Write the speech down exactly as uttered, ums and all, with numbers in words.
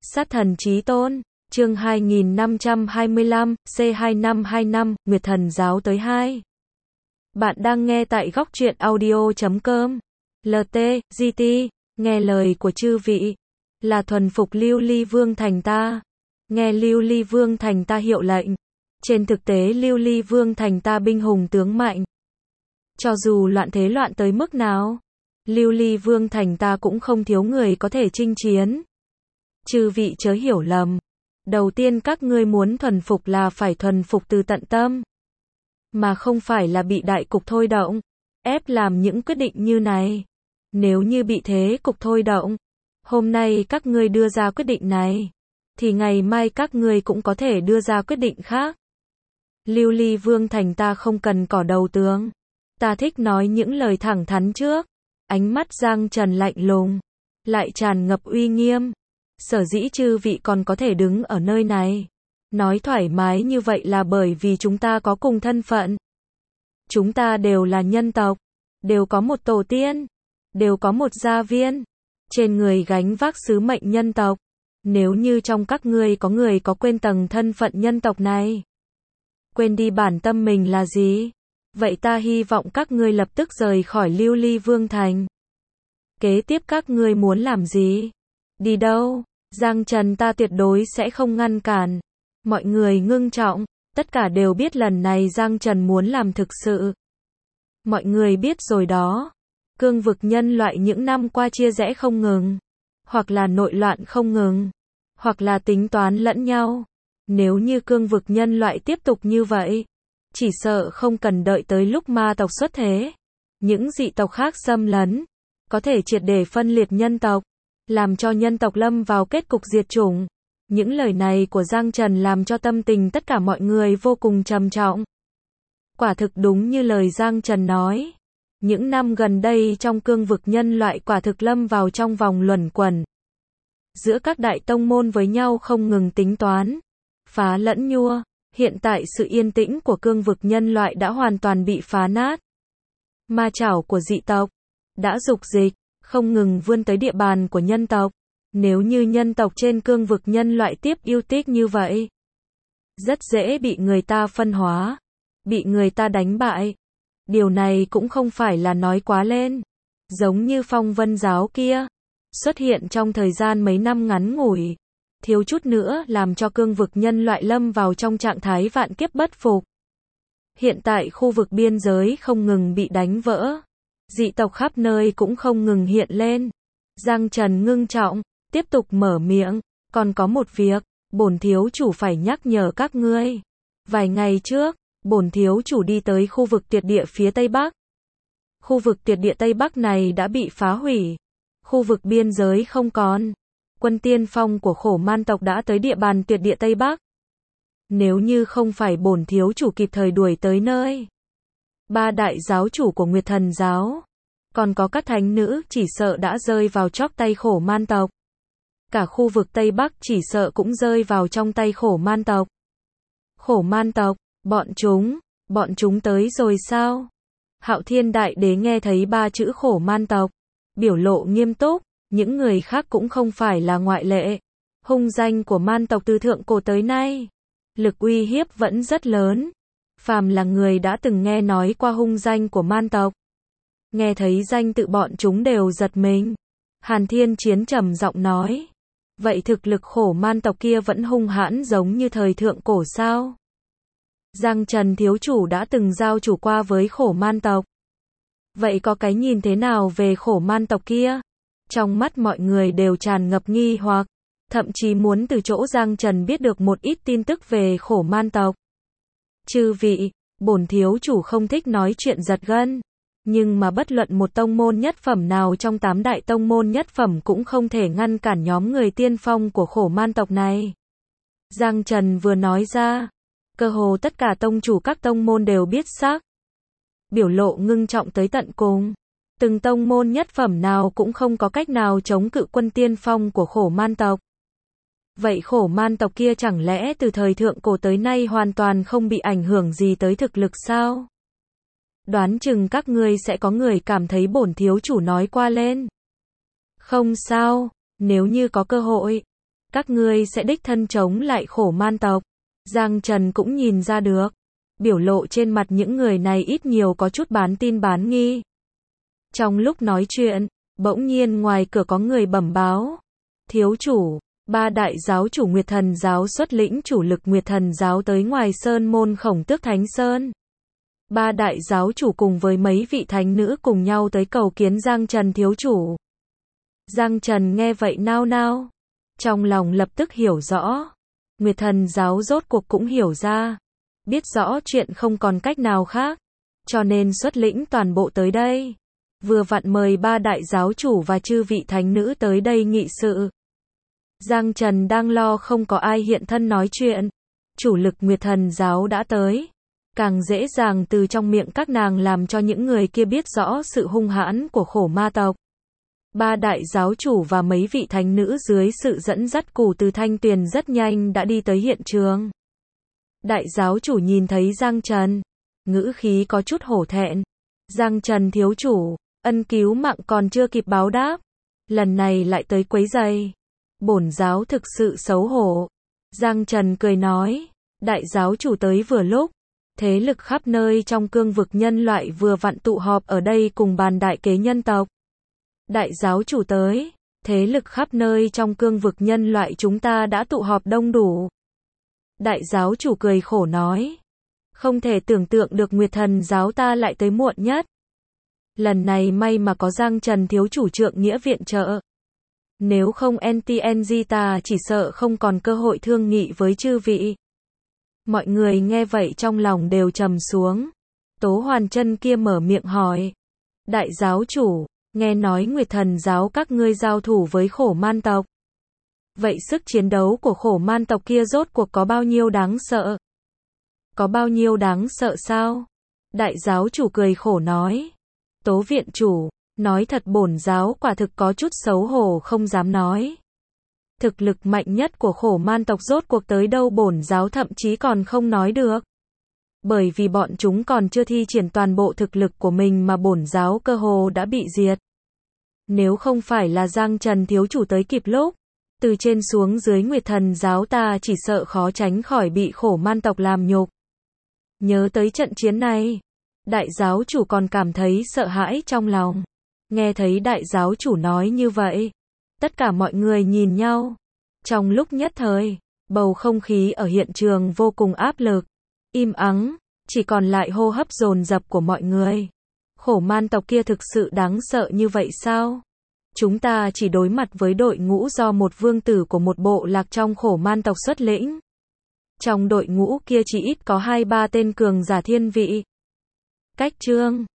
Sát thần chí tôn, chương hai nghìn năm trăm hai mươi lăm, C hai năm hai năm, Nguyệt Thần giáo tới hai. Bạn đang nghe tại góc truyện audio chấm com. lờ tê, giê tê, nghe lời của chư vị, là thuần phục Lưu Ly Vương Thành ta. Nghe Lưu Ly Vương Thành ta hiệu lệnh. Trên thực tế Lưu Ly Vương Thành ta binh hùng tướng mạnh. Cho dù loạn thế loạn tới mức nào, Lưu Ly Vương Thành ta cũng không thiếu người có thể chinh chiến. Chư vị chớ hiểu lầm. Đầu tiên các ngươi muốn thuần phục là phải thuần phục từ tận tâm, mà không phải là bị đại cục thôi động, ép làm những quyết định như này. Nếu như bị thế cục thôi động, hôm nay các ngươi đưa ra quyết định này, thì ngày mai các ngươi cũng có thể đưa ra quyết định khác. Lưu Ly Vương Thành ta không cần cỏ đầu tướng. Ta thích nói những lời thẳng thắn trước. Ánh mắt Giang Trần lạnh lùng, lại tràn ngập uy nghiêm. Sở dĩ chư vị còn có thể đứng ở nơi này, nói thoải mái như vậy là bởi vì chúng ta có cùng thân phận. Chúng ta đều là nhân tộc, đều có một tổ tiên, đều có một gia viên, trên người gánh vác sứ mệnh nhân tộc. Nếu như trong các ngươi có người có quên tầng thân phận nhân tộc này, quên đi bản tâm mình là gì, vậy ta hy vọng các ngươi lập tức rời khỏi Lưu Ly Vương Thành. Kế tiếp các ngươi muốn làm gì? Đi đâu? Giang Trần ta tuyệt đối sẽ không ngăn cản. Mọi người ngưng trọng, tất cả đều biết lần này Giang Trần muốn làm thực sự. Mọi người biết rồi đó. Cương vực nhân loại những năm qua chia rẽ không ngừng, hoặc là nội loạn không ngừng, hoặc là tính toán lẫn nhau. Nếu như cương vực nhân loại tiếp tục như vậy, chỉ sợ không cần đợi tới lúc ma tộc xuất thế, những dị tộc khác xâm lấn, có thể triệt để phân liệt nhân tộc, làm cho nhân tộc lâm vào kết cục diệt chủng. Những lời này của Giang Trần làm cho tâm tình tất cả mọi người vô cùng trầm trọng. Quả thực đúng như lời Giang Trần nói. Những năm gần đây trong cương vực nhân loại quả thực lâm vào trong vòng luẩn quẩn. Giữa các đại tông môn với nhau không ngừng tính toán, phá lẫn nhua. Hiện tại sự yên tĩnh của cương vực nhân loại đã hoàn toàn bị phá nát. Ma chảo của dị tộc đã dục dịch, không ngừng vươn tới địa bàn của nhân tộc. Nếu như nhân tộc trên cương vực nhân loại tiếp yêu tích như vậy, rất dễ bị người ta phân hóa, bị người ta đánh bại. Điều này cũng không phải là nói quá lên. Giống như Phong Vân giáo kia, xuất hiện trong thời gian mấy năm ngắn ngủi, thiếu chút nữa làm cho cương vực nhân loại lâm vào trong trạng thái vạn kiếp bất phục. Hiện tại khu vực biên giới không ngừng bị đánh vỡ, dị tộc khắp nơi cũng không ngừng hiện lên. Giang Trần ngưng trọng, tiếp tục mở miệng, còn có một việc, bổn thiếu chủ phải nhắc nhở các ngươi. Vài ngày trước, bổn thiếu chủ đi tới khu vực tuyệt địa phía Tây Bắc. Khu vực tuyệt địa Tây Bắc này đã bị phá hủy, khu vực biên giới không còn. Quân tiên phong của Khổ Man tộc đã tới địa bàn tuyệt địa Tây Bắc. Nếu như không phải bổn thiếu chủ kịp thời đuổi tới nơi, ba đại giáo chủ của Nguyệt Thần giáo, còn có các thánh nữ chỉ sợ đã rơi vào chóp tay Khổ Man tộc. Cả khu vực Tây Bắc chỉ sợ cũng rơi vào trong tay Khổ Man tộc. Khổ Man tộc, bọn chúng, bọn chúng tới rồi sao? Hạo Thiên Đại Đế nghe thấy ba chữ Khổ Man tộc, biểu lộ nghiêm túc. Những người khác cũng không phải là ngoại lệ. Hung danh của man tộc từ thượng cổ tới nay, lực uy hiếp vẫn rất lớn. Phàm là người đã từng nghe nói qua hung danh của man tộc, nghe thấy danh tự bọn chúng đều giật mình. Hàn Thiên Chiến trầm giọng nói, vậy thực lực Khổ Man tộc kia vẫn hung hãn giống như thời thượng cổ sao? Giang Trần thiếu chủ đã từng giao chủ qua với Khổ Man tộc. Vậy có cái nhìn thế nào về Khổ Man tộc kia? Trong mắt mọi người đều tràn ngập nghi hoặc, thậm chí muốn từ chỗ Giang Trần biết được một ít tin tức về Khổ Man tộc. Chư vị, bổn thiếu chủ không thích nói chuyện giật gân, nhưng mà bất luận một tông môn nhất phẩm nào trong tám đại tông môn nhất phẩm cũng không thể ngăn cản nhóm người tiên phong của Khổ Man tộc này. Giang Trần vừa nói ra, cơ hồ tất cả tông chủ các tông môn đều biết sắc. Biểu lộ ngưng trọng tới tận cùng. Từng tông môn nhất phẩm nào cũng không có cách nào chống cự quân tiên phong của Khổ Man tộc. Vậy Khổ Man tộc kia chẳng lẽ từ thời thượng cổ tới nay hoàn toàn không bị ảnh hưởng gì tới thực lực sao? Đoán chừng các ngươi sẽ có người cảm thấy bổn thiếu chủ nói qua lên. Không sao, nếu như có cơ hội, Các ngươi sẽ đích thân chống lại khổ man tộc. Giang Trần cũng nhìn ra được. Biểu lộ trên mặt những người này ít nhiều có chút bán tin bán nghi. Trong lúc nói chuyện, bỗng nhiên ngoài cửa có người bẩm báo. Thiếu chủ, ba đại giáo chủ Nguyệt Thần giáo xuất lĩnh chủ lực Nguyệt Thần giáo tới ngoài sơn môn Khổng Tước Thánh Sơn. Ba đại giáo chủ cùng với mấy vị thánh nữ cùng nhau tới cầu kiến Giang Trần thiếu chủ. Giang Trần nghe vậy nao nao. Trong lòng lập tức hiểu rõ. Nguyệt Thần giáo rốt cuộc cũng hiểu ra. Biết rõ chuyện không còn cách nào khác. Cho nên xuất lĩnh toàn bộ tới đây. Vừa vặn mời ba đại giáo chủ và chư vị thánh nữ tới đây nghị sự. Giang Trần đang lo không có ai hiện thân nói chuyện. Chủ lực Nguyệt Thần giáo đã tới. Càng dễ dàng từ trong miệng các nàng làm cho những người kia biết rõ sự hung hãn của khổ ma tộc. Ba đại giáo chủ và mấy vị thánh nữ dưới sự dẫn dắt của Từ Thanh Tuyền rất nhanh đã đi tới hiện trường. Đại giáo chủ nhìn thấy Giang Trần, ngữ khí có chút hổ thẹn. Giang Trần thiếu chủ, ân cứu mạng còn chưa kịp báo đáp, lần này lại tới quấy rầy. Bổn giáo thực sự xấu hổ. Giang Trần cười nói, đại giáo chủ tới vừa lúc, thế lực khắp nơi trong cương vực nhân loại vừa vặn tụ họp ở đây cùng bàn đại kế nhân tộc. Đại giáo chủ tới, thế lực khắp nơi trong cương vực nhân loại chúng ta đã tụ họp đông đủ. Đại giáo chủ cười khổ nói, không thể tưởng tượng được Nguyệt Thần giáo ta lại tới muộn nhất. Lần này may mà có Giang Trần thiếu chủ trượng nghĩa viện trợ. Nếu không en tê en giê ta chỉ sợ không còn cơ hội thương nghị với chư vị. Mọi người nghe vậy trong lòng đều trầm xuống. Tố Hoàn Chân kia mở miệng hỏi. Đại giáo chủ, nghe nói Nguyệt Thần giáo các ngươi giao thủ với khổ man tộc. Vậy sức chiến đấu của khổ man tộc kia rốt cuộc có bao nhiêu đáng sợ? Có bao nhiêu đáng sợ sao? Đại giáo chủ cười khổ nói. Tố viện chủ, nói thật bổn giáo quả thực có chút xấu hổ không dám nói. Thực lực mạnh nhất của khổ man tộc rốt cuộc tới đâu bổn giáo thậm chí còn không nói được. Bởi vì bọn chúng còn chưa thi triển toàn bộ thực lực của mình mà bổn giáo cơ hồ đã bị diệt. Nếu không phải là Giang Trần thiếu chủ tới kịp lúc, từ trên xuống dưới Nguyệt Thần giáo ta chỉ sợ khó tránh khỏi bị khổ man tộc làm nhục. Nhớ tới trận chiến này, đại giáo chủ còn cảm thấy sợ hãi trong lòng. Nghe thấy đại giáo chủ nói như vậy, tất cả mọi người nhìn nhau. Trong lúc nhất thời, bầu không khí ở hiện trường vô cùng áp lực, im ắng, chỉ còn lại hô hấp dồn dập của mọi người. Khổ man tộc kia thực sự đáng sợ như vậy sao? Chúng ta chỉ đối mặt với đội ngũ do một vương tử của một bộ lạc trong khổ man tộc xuất lĩnh. Trong đội ngũ kia chỉ ít có hai ba tên cường giả thiên vị. Cách chương